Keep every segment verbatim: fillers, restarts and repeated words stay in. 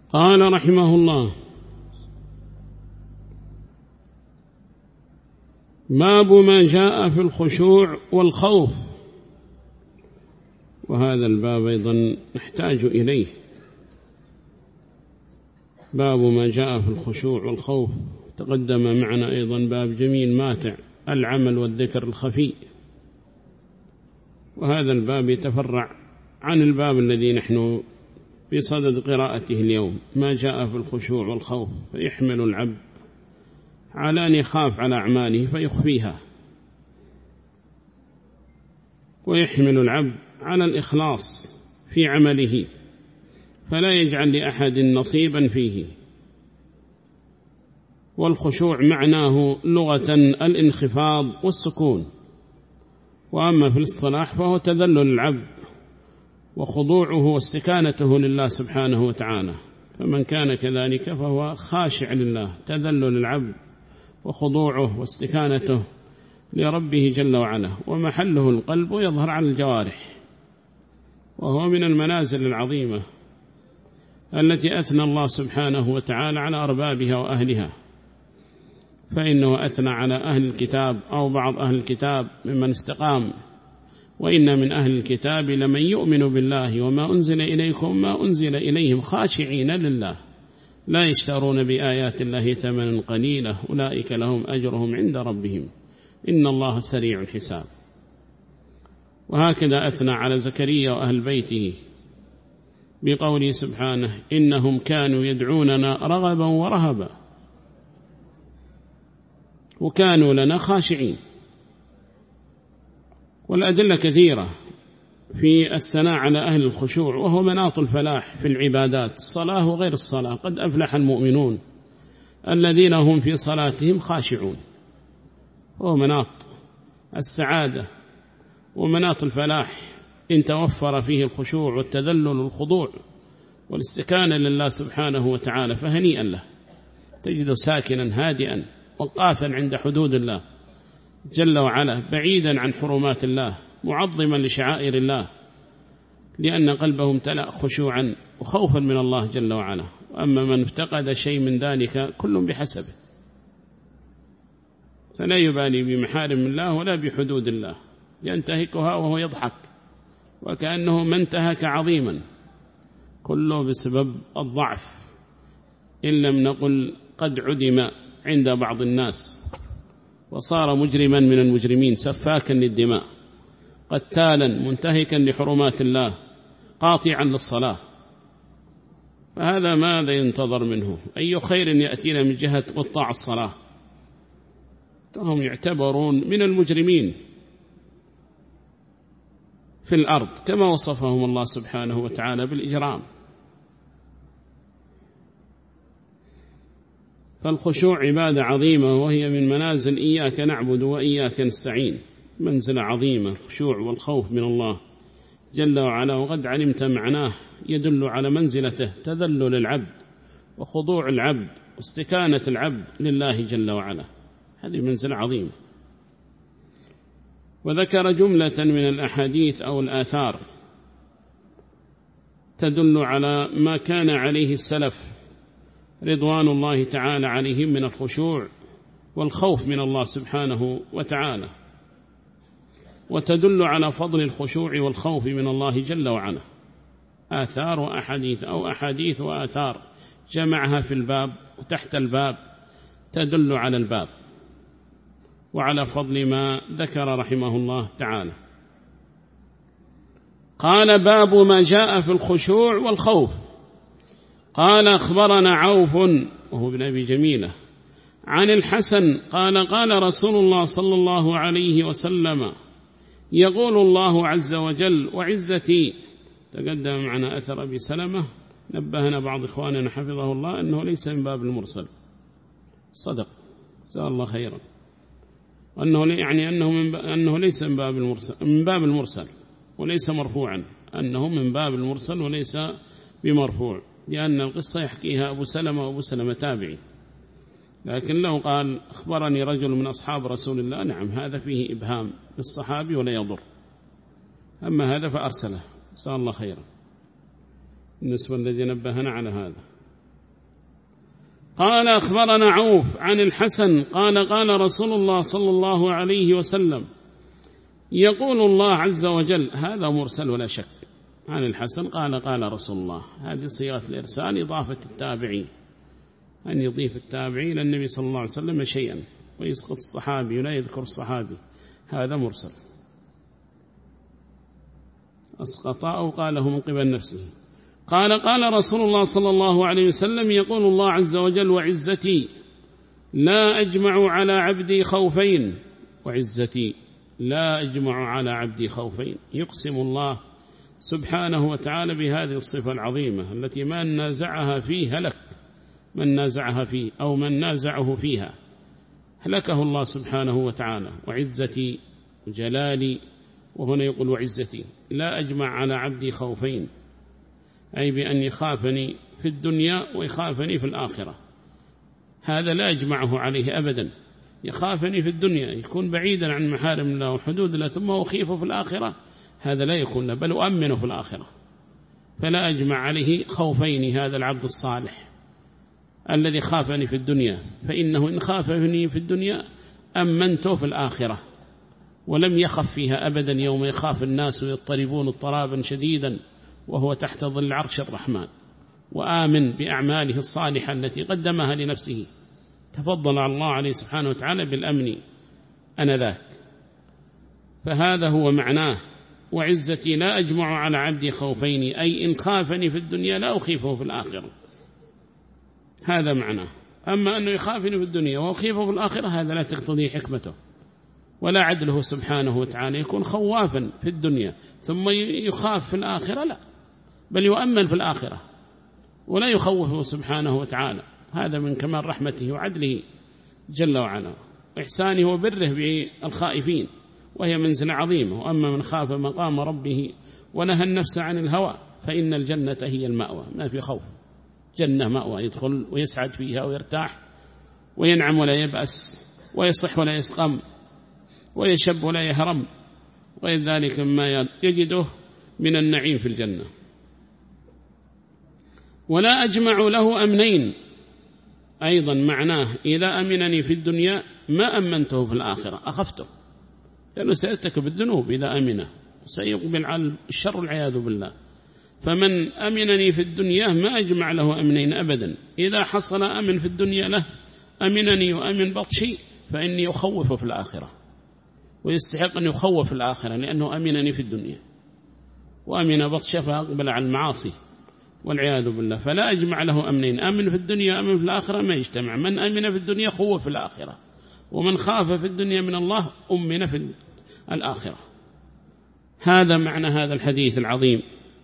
قال رحمه الله: باب ما جاء في الخشوع والخوف. وهذا الباب أيضا نحتاج إليه، باب ما جاء في الخشوع والخوف. تقدم معنا أيضا باب جميل ماتع، العمل والذكر الخفي، وهذا الباب يتفرع عن الباب الذي نحن في صدد قراءته اليوم، ما جاء في الخشوع والخوف، فيحمل العبد على أن يخاف على أعماله فيخفيها، ويحمل العبد على الإخلاص في عمله فلا يجعل لأحد نصيبا فيه. والخشوع معناه لغة الانخفاض والسكون، وأما في الاصطلاح فهو تذلل العبد وخضوعه واستكانته لله سبحانه وتعالى. فمن كان كذلك فهو خاشع لله، تذلل العبد وخضوعه واستكانته لربه جل وعلا، ومحله القلب ويظهر على الجوارح، وهو من المنازل العظيمة التي أثنى الله سبحانه وتعالى على أربابها وأهلها. فإنه أثنى على أهل الكتاب أو بعض أهل الكتاب ممن استقام: وإن من أهل الكتاب لمن يؤمن بالله وما أنزل إليكم ما أنزل إليهم خاشعين لله لا يشترون بآيات الله ثمنا قليلا أولئك لهم أجرهم عند ربهم إن الله سريع الحساب. وهكذا أثنى على زكريا وأهل بيته بقوله سبحانه: إنهم كانوا يدعوننا رغبا ورهبا وكانوا لنا خاشعين. والأدلة كثيرة في الثناء على أهل الخشوع، وهو مناط الفلاح في العبادات، الصلاة وغير الصلاة. قد أفلح المؤمنون الذين هم في صلاتهم خاشعون، وهو مناط السعادة ومناط الفلاح إن توفر فيه الخشوع والتذلل والخضوع والاستكانة لله سبحانه وتعالى، فهنيئا له، تجد ساكنا هادئا وقافا عند حدود الله جل وعلا، بعيدا عن حرمات الله، معظما لشعائر الله، لأن قلبه امتلأ خشوعا وخوفا من الله جل وعلا. أما من افتقد شيء من ذلك كل بحسبه، فلا يبالي بمحارم الله ولا بحدود الله، ينتهكها وهو يضحك وكأنه ما انتهك عظيما، كله بسبب الضعف، إن لم نقل قد عدم عند بعض الناس، وصار مجرما من المجرمين، سفاكا للدماء، قتالا منتهكا لحرمات الله، قاطعا للصلاة. فهذا ماذا ينتظر منه؟ أي خير يأتينا من جهة قطاع الصلاة؟ هم يعتبرون من المجرمين في الأرض كما وصفهم الله سبحانه وتعالى بالإجرام. فالخشوع عبادة عظيمة، وهي من منازل إياك نعبد وإياك نستعين، منزلة عظيمة، الخشوع والخوف من الله جل وعلا. وقد علمت معناه، يدل على منزلته، تذلل العبد وخضوع العبد واستكانة العبد لله جل وعلا، هذه منزلة عظيمة. وذكر جملة من الأحاديث أو الآثار تدل على ما كان عليه السلف رضوان الله تعالى عليهم من الخشوع والخوف من الله سبحانه وتعالى، وتدل على فضل الخشوع والخوف من الله جل وعلا. آثار وأحاديث أو أحاديث وآثار جمعها في الباب وتحت الباب تدل على الباب وعلى فضل ما ذكر رحمه الله تعالى. قال: باب ما جاء في الخشوع والخوف. قال: أخبرنا عوف وهو ابن أبي جميلة عن الحسن قال: قال رسول الله صلى الله عليه وسلم: يقول الله عز وجل وعزتي. تقدم معنا أثر أبي سلمة، نبهنا بعض إخواننا حفظه الله أنه ليس من باب المرسل، صدق جزاه الله خيرا، أنه يعني أنه, من أنه ليس من باب المرسل، من باب المرسل وليس مرفوعا، أنه من باب المرسل وليس بمرفوع، لأن القصة يحكيها أبو سلمة وأبو سلمة تابعي. لكن لو قال أخبرني رجل من أصحاب رسول الله، نعم هذا فيه إبهام للصحابي ولا يضر. أما هذا فأرسله جزاه الله خيرا، بالنسبة الذي نبهنا على هذا. قال أخبرنا عوف عن الحسن قال قال رسول الله صلى الله عليه وسلم يقول الله عز وجل، هذا مرسل ولا شك، عن الحسن قال قال رسول الله، هذه صيغة الإرسال إضافة التابعي، أن يضيف التابعي إلى النبي صلى الله عليه وسلم شيئا ويسقط الصحابي ولا يذكر الصحابي، هذا مرسل، أسقط أو قاله من قبل نفسه. قال قال رسول الله صلى الله عليه وسلم يقول الله عز وجل وعزتي لا أجمع على عبدي خوفين، وعزتي لا أجمع على عبدي خوفين، يقسم الله سبحانه وتعالى بهذه الصفة العظيمة التي من نازعها فيه هلك، من نازعها فيه أو من نازعه فيها هلكه الله سبحانه وتعالى. وعزتي وجلالي، وهنا يقول وعزتي لا أجمع على عبدي خوفين، أي بأن يخافني في الدنيا ويخافني في الآخرة، هذا لا أجمعه عليه أبدا، يخافني في الدنيا يكون بعيدا عن محارم الله وحدود الله، ثم أخيفه في الآخرة، هذا لا يكون له، بل أؤمنه في الآخرة، فلا أجمع عليه خوفين هذا العبد الصالح الذي خافني في الدنيا، فإنه إن خافني في الدنيا أمنته في الآخرة، ولم يخف فيها أبدا يوم يخاف الناس ويضطربون اضطرابا شديدا وهو تحت ظل عرش الرحمن، وآمن بأعماله الصالحة التي قدمها لنفسه، تفضل على الله عليه سبحانه وتعالى بالأمن أنذاك. فهذا هو معناه وعزتي لا أجمع على عبدي خوفين، أي إن خافني في الدنيا لا أخيفه في الآخرة، هذا معناه. أما أنه يخافني في الدنيا وأخيفه في الآخرة هذا لا تقتضي حكمته ولا عدله سبحانه وتعالى، يكون خوافا في الدنيا ثم يخاف في الآخرة، لا، بل يؤمن في الآخرة ولا يخوفه سبحانه وتعالى، هذا من كمال رحمته وعدله جل وعلا وإحسانه وبره بالخائفين، وهي منزلة عظيمة. وأما من خاف مقام ربه ونهى النفس عن الهوى فإن الجنة هي المأوى، ما في خوف، جنة مأوى، يدخل ويسعد فيها ويرتاح وينعم ولا يبأس ويصح ولا يسقم ويشب ولا يهرم، غير ذلك مما يجده من النعيم في الجنة. ولا أجمع له أمنين، أيضا معناه إذا أمنني في الدنيا ما أمنته في الآخرة، أخفته، لأنه سيرتكب الذنوب إذا أمنه، سيقبل على الشر والعياذ بالله. فمن أمنني في الدنيا ما أجمع له أمنين أبدا، إذا حصل أمن في الدنيا له أمنني وأمن بطشي فإني أخوف في الآخرة، ويستحق أن يخوف في الآخرة لأنه أمنني في الدنيا، وأمن بطشه فأقبل على المعاصي والعياذ بالله. فلا أجمع له أمنين، أمن في الدنيا أمن في الآخرة ما يجتمع، من أمن في الدنيا خوف في الآخرة، ومن خاف في الدنيا من الله أمن في الآخرة. هذا معنى هذا الحديث العظيم.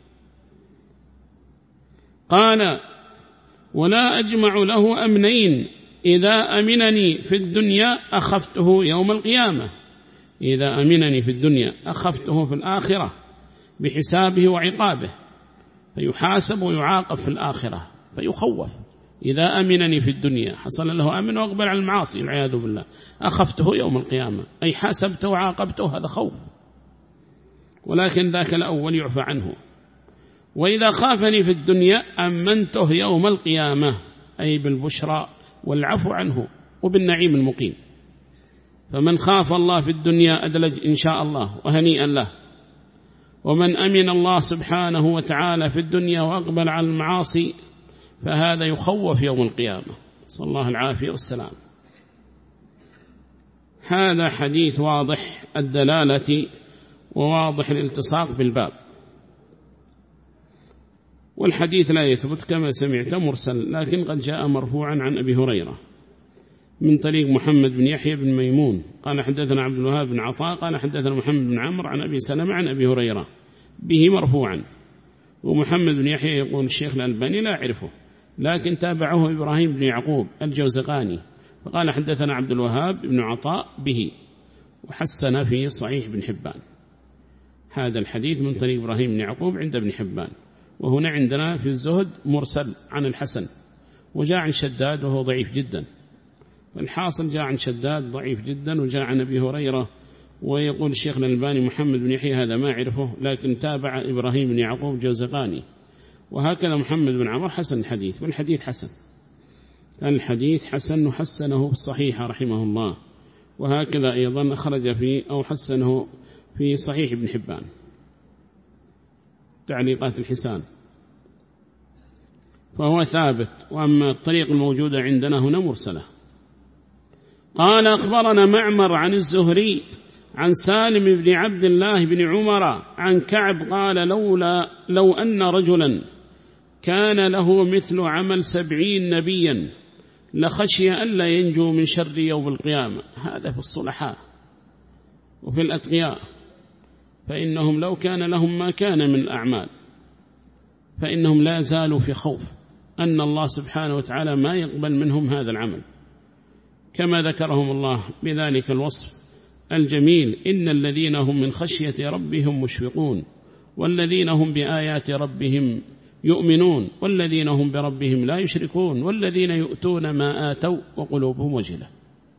قال ولا أجمع له أمنين، إذا أمنني في الدنيا أخفته يوم القيامة، إذا أمنني في الدنيا أخفته في الآخرة بحسابه وعقابه، فيحاسب ويعاقب في الآخرة فيخوف. إذا أمنني في الدنيا حصل له أمن وأقبل على المعاصي والعياذ بالله، أخفته يوم القيامة، أي حاسبته وعاقبته، هذا خوف، ولكن ذاك الأول يعفى عنه. وإذا خافني في الدنيا أمنته يوم القيامة، أي بالبشرى والعفو عنه وبالنعيم المقيم. فمن خاف الله في الدنيا أدلج إن شاء الله وهنيئا له، ومن أمن الله سبحانه وتعالى في الدنيا وأقبل على المعاصي فهذا يخوف يوم القيامة، صلى الله العافية والسلام. هذا حديث واضح الدلالة وواضح الالتصاق بالباب، والحديث لا يثبت كما سمعت مرسل، لكن قد جاء مرفوعا عن أبي هريرة من طريق محمد بن يحيى بن ميمون قال حدثنا عبد الوهاب بن عطاء قال حدثنا محمد بن عمرو عن أبي سلمة عن أبي هريرة به مرفوعا. ومحمد بن يحيى يقول الشيخ الألباني لا أعرفه، لكن تابعه إبراهيم بن يعقوب الجوزقاني فقال حدثنا عبد الوهاب بن عطاء به، وحسن في صحيح بن حبان. هذا الحديث من طريق إبراهيم بن يعقوب عند ابن حبان. وهنا عندنا في الزهد مرسل عن الحسن، وجاء عن شداد وهو ضعيف جدا، فالحاصل جاء عن شداد ضعيف جدا، وجاء عن أبي هريرة. ويقول الشيخ الألباني محمد بن يحيى هذا ما أعرفه، لكن تابع إبراهيم بن يعقوب جوزقاني. وهكذا محمد بن عمر حسن الحديث، والحديث حسن. الحديث حسن حسنه في الصحيح رحمه الله، وهكذا أيضا أخرج فيه أو حسنه في صحيح ابن حبان تعليقات الحسان، فهو ثابت. وأما الطريق الموجودة عندنا هنا مرسلة. قال أخبرنا معمر عن الزهري عن سالم بن عبد الله بن عمر عن كعب قال لولا لو أن رجلا كان له مثل عمل سبعين نبيا لخشي ألا ينجو من شر يوم القيامة. هذا في الصلحاء وفي الأتقياء، فإنهم لو كان لهم ما كان من الأعمال فإنهم لا زالوا في خوف أن الله سبحانه وتعالى ما يقبل منهم هذا العمل، كما ذكرهم الله بذلك الوصف الجميل: إن الذين هم من خشية ربهم مشفقون والذين هم بآيات ربهم يؤمنون والذين هم بربهم لا يشركون والذين يؤتون ما آتوا وقلوبهم وجلة.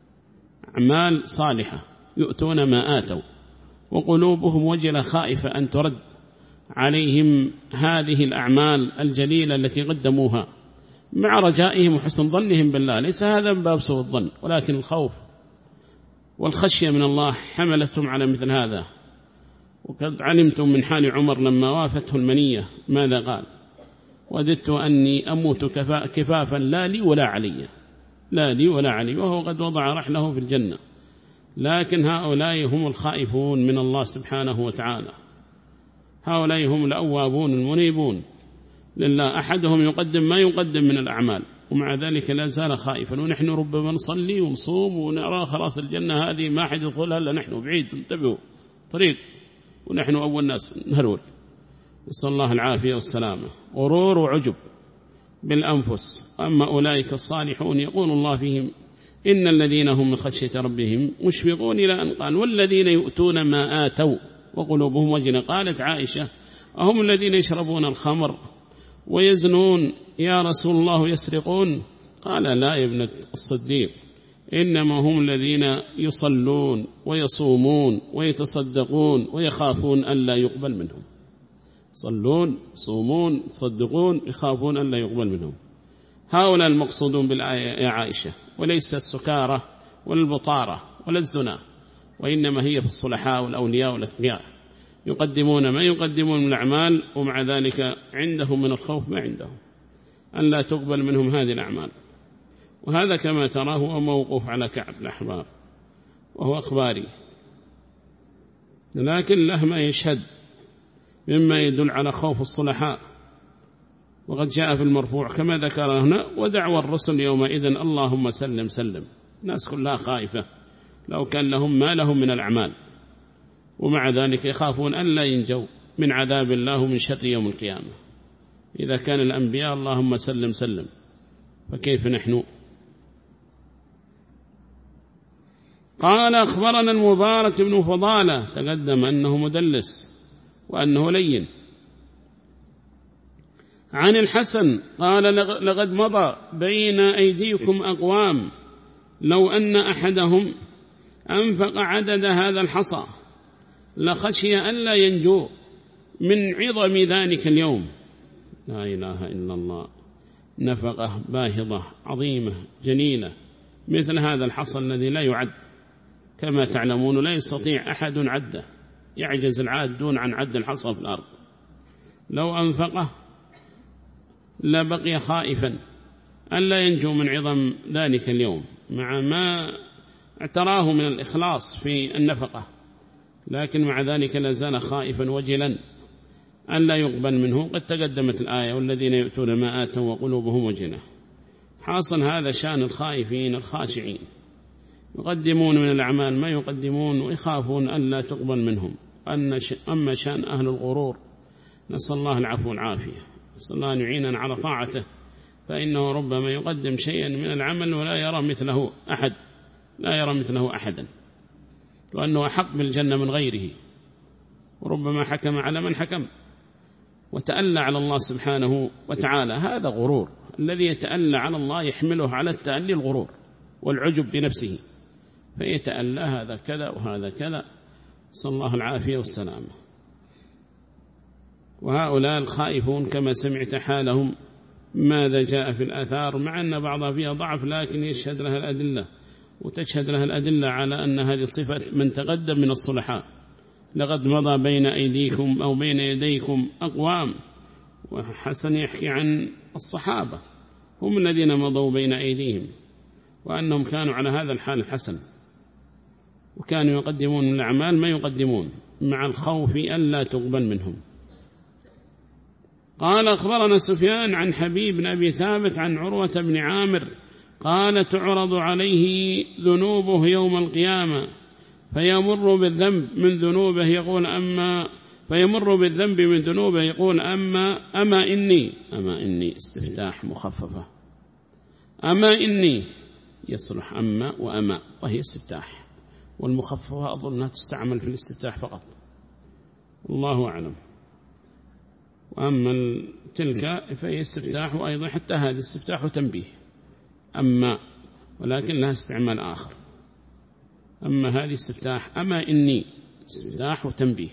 أعمال صالحة يؤتون ما آتوا وقلوبهم وجلة خائفة أن ترد عليهم هذه الأعمال الجليلة التي قدموها مع رجائهم وحسن ظنهم بالله. ليس هذا من باب سوء الظن، ولكن الخوف والخشية من الله حملتهم على مثل هذا. وقد علمتم من حال عمر لما وافته المنية ماذا قال: وددت أني أموت كفافا لا لي ولا علي، لا لي ولا علي، وهو قد وضع رحله في الجنة. لكن هؤلاء هم الخائفون من الله سبحانه وتعالى، هؤلاء هم الأوابون المنيبون لله. أحدهم يقدم ما يقدم من الأعمال ومع ذلك لا زال خائفا. ونحن ربما نصلي ونصوم ونرى خلاص الجنة هذه ما أحد يدخلها إلا نحن، بعيد انتبهوا طريق، ونحن أول ناس نهرول. نسأل الله العافية والسلامة. غرور وعجب بالأنفس. أما أولئك الصالحون يقول الله فيهم: إن الذين هم من خشية ربهم مشفقون إلى أن قال: والذين يؤتون ما آتوا وقلوبهم وجلة. قالت عائشة: أهم الذين يشربون الخمر ويزنون يا رسول الله يسرقون؟ قال: لا يا ابنة الصديق، إنما هم الذين يصلون ويصومون ويتصدقون ويخافون أن لا يقبل منهم. صلون صومون يتصدقون يخافون أن لا يقبل منهم. هؤلاء المقصودون بالآية يا عائشة، وليس السكارة ولا البطارة ولا الزنا، وإنما هي في الصلحاء والأولياء والأتقياء، يقدمون ما يقدمون من الأعمال ومع ذلك عندهم من الخوف ما عندهم أن لا تقبل منهم هذه الأعمال. وهذا كما تراه هو موقوف على كعب الأحبار وهو أخباري، لكن له ما يشهد مما يدل على خوف الصلحاء. وقد جاء في المرفوع كما ذكر هنا: ودعوى الرسل يومئذ اللهم سلم سلم. الناس كلها خائفة لو كان لهم ما لهم من الأعمال، ومع ذلك يخافون أن لا ينجوا من عذاب الله ومن شر يوم القيامة. إذا كان الأنبياء اللهم سلم سلم، فكيف نحن؟ قال أخبرنا المبارك بن فضالة، تقدم أنه مدلس وأنه لين، عن الحسن قال: لقد مضى بين أيديكم أقوام لو أن أحدهم أنفق عدد هذا الحصى لخشي أن لا ينجو من عظم ذلك اليوم. لا إله إلا الله. نفقة باهظة عظيمة جنينة مثل هذا الحصى الذي لا يعد، كما تعلمون لا يستطيع أحد عده، يعجز العادون عن عد الحصى في الأرض. لو أنفقه لبقي خائفا أن لا ينجو من عظم ذلك اليوم، مع ما اعتراه من الإخلاص في النفقة، لكن مع ذلك لا زال خائفا وجلا أن لا يقبل منه. قد تقدمت الآية: والذين يؤتون ما آتوا وقلوبهم وجلة. حاصل هذا شأن الخائفين الخاشعين، يقدمون من الأعمال ما يقدمون ويخافون أن لا تقبل منهم. أما شأن أهل الغرور نسأل الله العفو والعافية، نسأل الله أن يعيننا على طاعته، فإنه ربما يقدم شيئا من العمل ولا يرى مثله أحد، لا يرى مثله أحدا، وأنه أحق بالجنة من غيره، وربما حكم على من حكم وتألى على الله سبحانه وتعالى. هذا غرور. الذي يتألى على الله يحمله على التألي الغرور والعجب بنفسه، فيتألى هذا كذا وهذا كذا، صلى الله العافية والسلامة. وهؤلاء الخائفون كما سمعت حالهم ماذا جاء في الآثار، مع أن بعضها فيها ضعف لكن يشهد لها الأدلة، وتشهد لها الأدلة على أن هذه صفة من تقدم من الصلحاء. لقد مضى بين أيديكم أو بين يديكم أقوام، وحسن يحكي عن الصحابة هم الذين مضوا بين أيديهم، وأنهم كانوا على هذا الحال الحسن، وكانوا يقدمون من الأعمال ما يقدمون مع الخوف ألا تقبل منهم. قال أخبرنا سفيان عن حبيب بن أبي ثابت عن عروة بن عامر قال تعرض عليه ذنوبه يوم القيامة فيمر بالذنب من ذنوبه يقول أما فيمر بالذنب من ذنوبه يقول أما أما إني أما إني استفتاح مخففة، أما إني يصلح أما وأما وهي استفتاح، والمخففة أظنها تستعمل في الاستفتاح فقط، الله أعلم. وأما تلك فهي استفتاح، وأيضا حتى هذه استفتاح وتنبيه أما، ولكن لها استعمال آخر. أما هذه استفتاح أما إني استفتاح وتنبيه.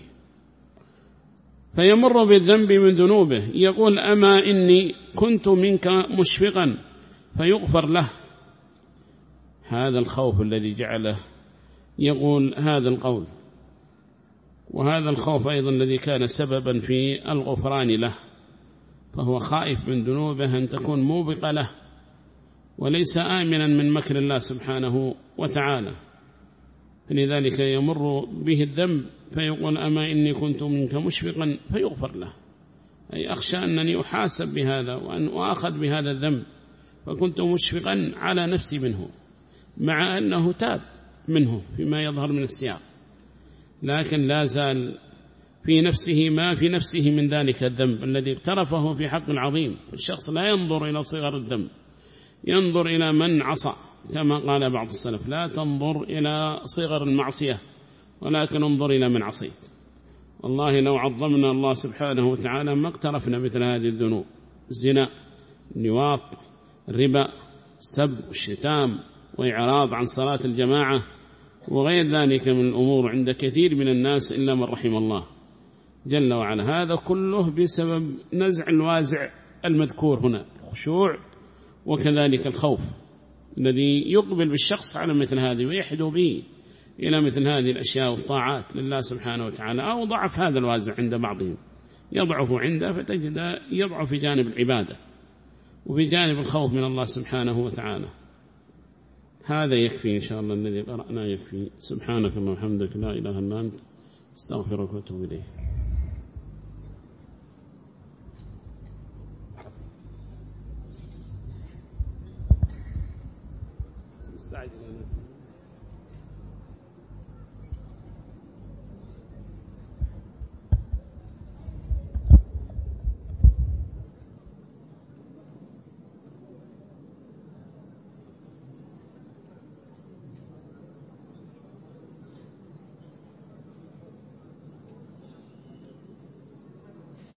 فيمر بالذنب من ذنوبه يقول أما إني كنت منك مشفقا فيغفر له. هذا الخوف الذي جعله يقول هذا القول، وهذا الخوف أيضا الذي كان سببا في الغفران له، فهو خائف من ذنوبه أن تكون موبقة له، وليس آمنا من مكر الله سبحانه وتعالى، فلذلك يمر به الذنب فيقول أما إني كنت منك مشفقا فيغفر له، أي أخشى أنني أحاسب بهذا وأن أخذ بهذا الذنب، فكنت مشفقا على نفسي منه، مع أنه تاب منه فيما يظهر من السياق، لكن لا زال في نفسه ما في نفسه من ذلك الذنب الذي اقترفه في حق العظيم. الشخص لا ينظر إلى صغر الذنب، ينظر إلى من عصى، كما قال بعض السلف لا تنظر إلى صغر المعصية ولكن انظر إلى من عصيت. والله لو عظمنا الله سبحانه وتعالى ما اقترفنا مثل هذه الذنوب: الزنا، النواط، الربا، السب، الشتام، وإعراض عن صلاة الجماعة، وغير ذلك من الأمور عند كثير من الناس إلا من رحم الله جل وعلا. هذا كله بسبب نزع الوازع المذكور هنا، الخشوع وكذلك الخوف الذي يقبل بالشخص على مثل هذه ويحدو به إلى مثل هذه الأشياء والطاعات لله سبحانه وتعالى، أو ضعف هذا الوازع عند بعضهم، يضعف عنده فتجد يضعف في جانب العبادة وفي جانب الخوف من الله سبحانه وتعالى. هذا يكفي إن شاء الله، الذي قرأنا يكفي. سبحانك اللهم وبحمدك لا إله إلا أنت استغفرك واتوب إليك. مستعجل.